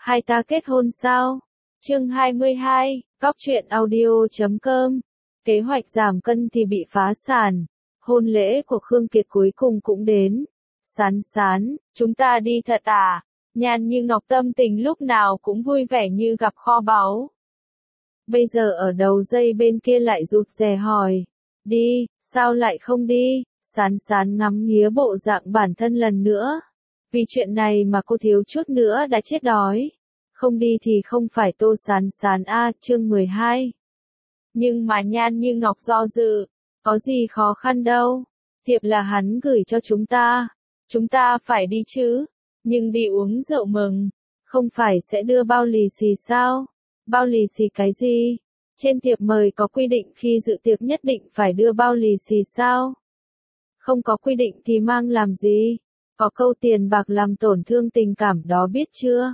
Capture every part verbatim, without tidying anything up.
Hai ta kết hôn sao? Chương hai mươi hai, Cóc truyện audio chấm com. Kế hoạch giảm cân thì bị phá sản. Hôn lễ của Khương Kiệt cuối cùng cũng đến. Sán sán, chúng ta đi thật à? Nhan Như Ngọc tâm tình lúc nào cũng vui vẻ như gặp kho báu. Bây giờ ở đầu dây bên kia lại rụt rè hỏi. Đi, sao lại không đi? Sán sán ngắm nghía bộ dạng bản thân lần nữa. Vì chuyện này mà cô thiếu chút nữa đã chết đói. Không đi thì không phải Tô Sán Sán a, chương mười hai. Nhưng mà Nhan Như Ngọc do dự, có gì khó khăn đâu. Thiệp là hắn gửi cho chúng ta. Chúng ta phải đi chứ. Nhưng đi uống rượu mừng. Không phải sẽ đưa bao lì xì sao? Bao lì xì cái gì? Trên thiệp mời có quy định khi dự tiệc nhất định phải đưa bao lì xì sao? Không có quy định thì mang làm gì? Có câu tiền bạc làm tổn thương tình cảm đó biết chưa?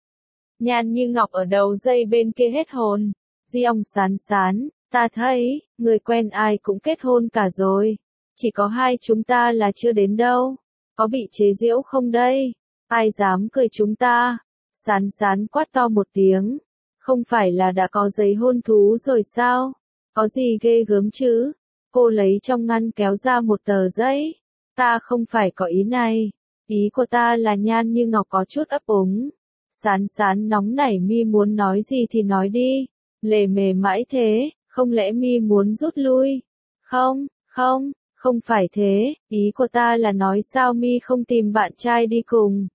Nhan Như Ngọc ở đầu dây bên kia hết hồn. Di ông Sán Sán, ta thấy, người quen ai cũng kết hôn cả rồi. Chỉ có hai chúng ta là chưa đến đâu. Có bị chế giễu không đây? Ai dám cười chúng ta? Sán Sán quát to một tiếng. Không phải là đã có giấy hôn thú rồi sao? Có gì ghê gớm chứ? Cô lấy trong ngăn kéo ra một tờ giấy. Ta không phải có ý này. Ý của ta là Nhan Như Ngọc có chút ấp úng. Sán Sán nóng nảy, mi muốn nói gì thì nói đi. Lề mề mãi thế, không lẽ mi muốn rút lui? Không, không, không phải thế, ý của ta là nói sao mi không tìm bạn trai đi cùng.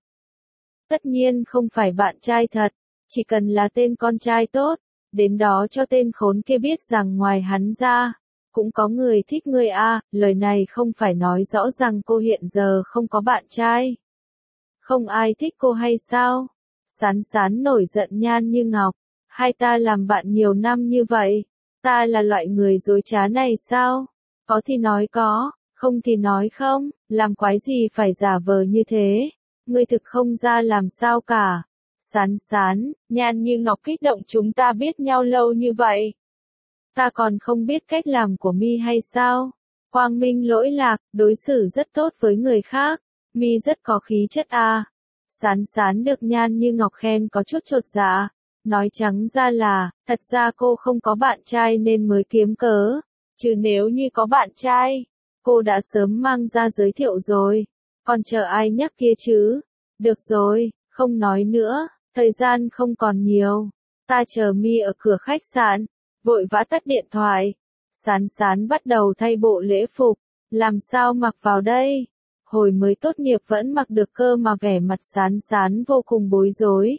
Tất nhiên không phải bạn trai thật, chỉ cần là tên con trai tốt, đến đó cho tên khốn kia biết rằng ngoài hắn ra, cũng có người thích người a. Lời này không phải nói rõ rằng cô hiện giờ không có bạn trai. Không ai thích cô hay sao? Sán Sán nổi giận Nhan Như Ngọc. Hai ta làm bạn nhiều năm như vậy. Ta là loại người dối trá này sao? Có thì nói có, không thì nói không. Làm quái gì phải giả vờ như thế? Ngươi thực không ra làm sao cả. Sán Sán, Nhan Như Ngọc kích động, chúng ta biết nhau lâu như vậy. Ta còn không biết cách làm của mi hay sao? Quang minh lỗi lạc, đối xử rất tốt với người khác. Mi rất có khí chất à. Sán Sán được Nhan Như Ngọc khen có chút chột dạ. Nói trắng ra là, thật ra cô không có bạn trai nên mới kiếm cớ. Chứ nếu như có bạn trai, cô đã sớm mang ra giới thiệu rồi. Còn chờ ai nhắc kia chứ? Được rồi, không nói nữa, thời gian không còn nhiều. Ta chờ mi ở cửa khách sạn. Vội vã tắt điện thoại. Sán Sán bắt đầu thay bộ lễ phục. Làm sao mặc vào đây? Hồi mới tốt nghiệp vẫn mặc được cơ mà, vẻ mặt Sán Sán vô cùng bối rối.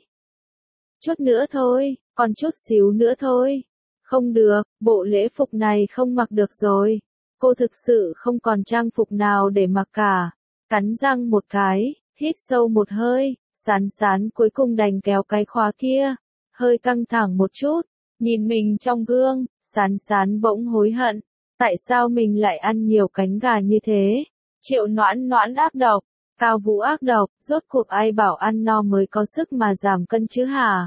Chút nữa thôi, còn chút xíu nữa thôi. Không được, bộ lễ phục này không mặc được rồi. Cô thực sự không còn trang phục nào để mặc cả. Cắn răng một cái, hít sâu một hơi, Sán Sán cuối cùng đành kéo cái khóa kia. Hơi căng thẳng một chút, nhìn mình trong gương, Sán Sán bỗng hối hận. Tại sao mình lại ăn nhiều cánh gà như thế? Triệu Noãn Noãn ác độc, Cao Vũ ác độc, rốt cuộc ai bảo ăn no mới có sức mà giảm cân chứ hả?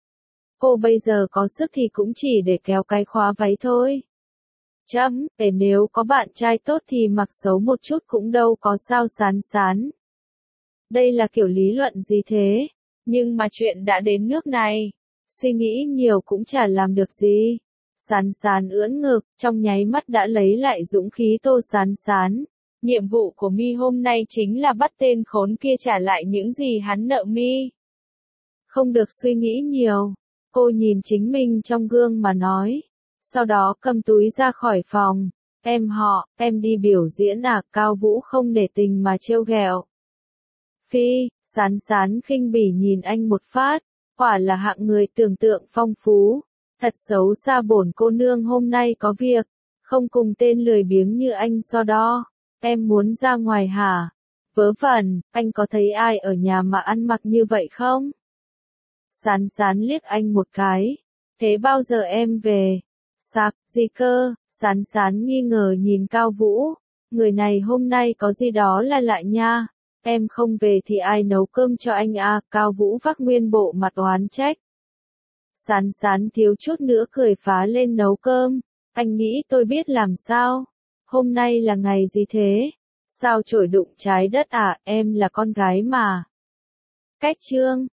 Cô bây giờ có sức thì cũng chỉ để kéo cái khóa váy thôi. Chấm, để nếu có bạn trai tốt thì mặc xấu một chút cũng đâu có sao. Sán Sán. Đây là kiểu lý luận gì thế? Nhưng mà chuyện đã đến nước này, suy nghĩ nhiều cũng chả làm được gì. Sán Sán ưỡn ngực, trong nháy mắt đã lấy lại dũng khí. Tô Sán Sán. Nhiệm vụ của mi hôm nay chính là bắt tên khốn kia trả lại những gì hắn nợ mi. Không được suy nghĩ nhiều. Cô nhìn chính mình trong gương mà nói. Sau đó cầm túi ra khỏi phòng. Em họ, em đi biểu diễn à? Cao Vũ không nể tình mà trêu ghẹo. Phi, Sán Sán khinh bỉ nhìn anh một phát. Quả là hạng người tưởng tượng phong phú. Thật xấu xa, bổn cô nương hôm nay có việc. Không cùng tên lười biếng như anh so đo. Em muốn ra ngoài hả? Vớ vẩn, anh có thấy ai ở nhà mà ăn mặc như vậy không? Sán Sán liếc anh một cái. Thế bao giờ em về? Sạc, gì cơ? Sán Sán nghi ngờ nhìn Cao Vũ. Người này hôm nay có gì đó là lạ nha. Em không về thì ai nấu cơm cho anh à? Cao Vũ vác nguyên bộ mặt oán trách. Sán Sán thiếu chút nữa cười phá lên. Nấu cơm? Anh nghĩ tôi biết làm sao? Hôm nay là ngày gì thế? Sao trổi đụng trái đất à? Em là con gái mà. Cách chương.